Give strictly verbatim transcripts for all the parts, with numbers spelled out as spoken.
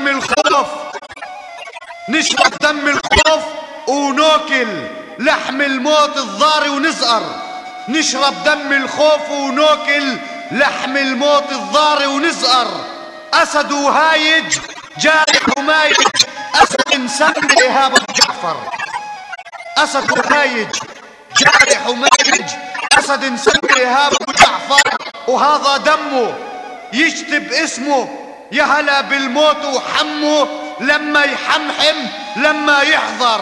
دم الخوف، نشرب دم الخوف وناكل لحم الموت الضاري ونزقر. نشرب دم الخوف وناكل لحم الموت الضاري ونزقر. أسد وهايج جارح ومايج، أسد مسمي إيهاب أبو جعفر. أسد وهايج جارح ومايج، أسد مسمي إيهاب أبو جعفر، وهذا دمه يكتب اسمه. يا هلا بالموت وحمه لما يحمحم لما يحضر.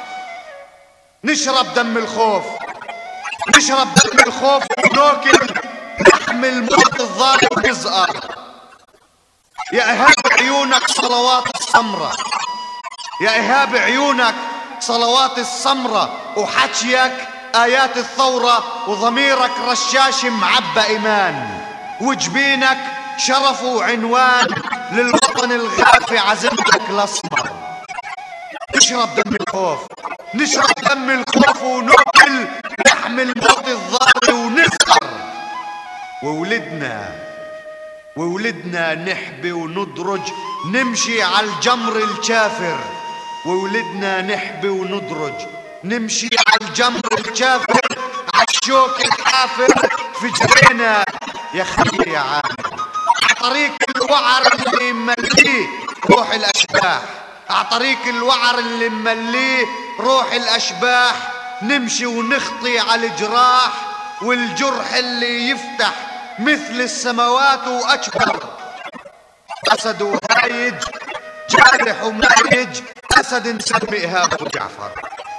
نشرب دم الخوف، نشرب دم الخوف وناكل لحم الموت الضاري ونزقر. يا إيهاب عيونك صلوات السمرة، يا إيهاب عيونك صلوات السمرة، وحكيك آيات الثورة، وضميرك رشاش معبى إيمان، وجبينك شرف وعنوان للوطن الغافي عزمتك الأسمر. نشرب دم الخوف، نشرب دم الخوف وناكل لحم الموت الضاري ونزقر. وولدنا وولدنا نحبي وندرج نمشي على الجمر الكافر. وولدنا نحبي وندرج نمشي على الجمر الكافر، على الشوك الحافر في جرينا يا خلي يا عامر. طريق الوعر اللي مليه روح الأشباح، عطريق الوعر اللي مليه روح الأشباح. نمشي ونخطي على الجراح، والجرح اللي يفتح مثل السماوات وأكبر. أسد وهايج جارح ومايج، أسد مسمي إيهاب أبو جعفر.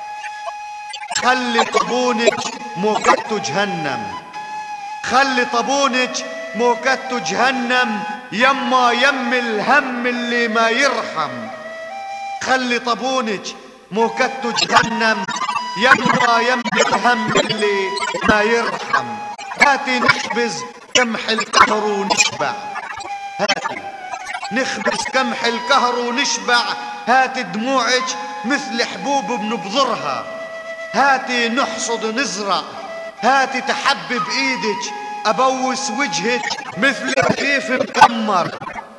خلي طبونك موكته جهنم، خلي طبونك موكته جهنم، يما يم الهم اللي ما يرحم. خلي طبونك موكته جهنم، يما يم الهم اللي ما يرحم. هاتي نخبز كمح القهر ونشبع، هاتي نخبز كمح القهر ونشبع. هاتي دموعك مثل حبوب بنبذرها، هاتي نحصد ونزرع. هاتي تحبب ايدك ابوس وجهك مثل رغيف مكمر.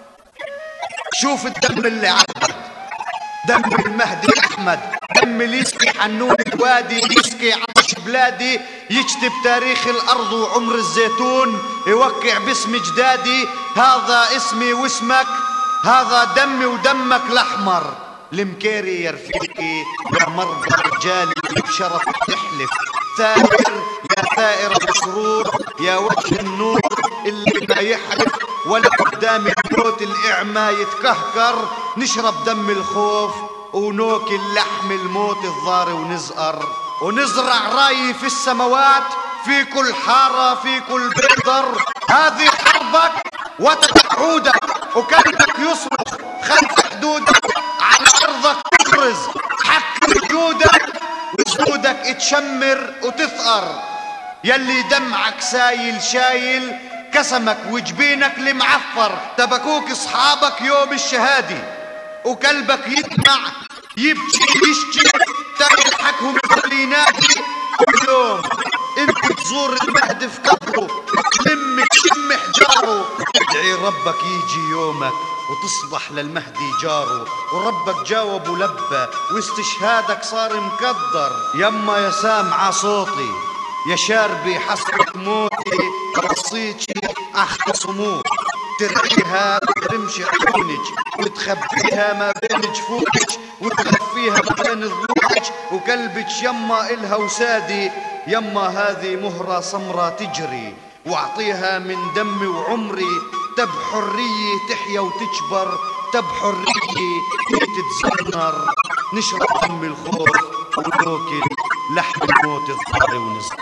شوف الدم اللي عبد، دم المهدي احمد، دم اللي يسقي حنون الوادي، يسقي عطش بلادي، يكتب تاريخ الارض وعمر الزيتون، يوقع باسم جدادي. هذا اسمي واسمك، هذا دمي ودمك الاحمر. المكيري يا رفيقي يا مرضى رجالي بشرف تحلف. ثائر يا ثائر بسرور، يا وجه النور اللي ما يحلف ولا قدام الموت الاعمى يتكهكر. نشرب دم الخوف وناكل لحم الموت الضاري ونزقر، ونزرع راي في السماوات في كل حارة في كل بيدر. هذه حربك وتتعودك، وكلبك يصرخ خلف حدودك، على أرضك تفرز حق وجودك، وجودك تشمر وتثأر. يلي دمعك سايل شايل كسمك وجبينك المعفر. تبكوك اصحابك يوم الشهادة، وكلبك يدمع يبكي يشكي، تلحقهم اللي ينادي. كل يوم انت تزور المهدي في قبره، تلم تشم حجاره، تدعي ربك يجي يومك وتصبح للمهدي جاره. وربك جاوب ولبى، واستشهادك صار مقدر. يما يا سامعة صوتي، يا شاربي حسرة موتي، رصيتي اختصموك، ترعيها وترمشي عيونك، وتخبيها ما بين جفونك، وتخفيها ما بين ضلوعك، وقلبك يما إلها وسادي. يما هذه مهرة سمرة تجري، واعطيها من دمي وعمري. تب حرية تحيا وتكبر، تب حرية تتزنر. نشرب دم الخوف وناكل لحم الموت الضاري ونزقر.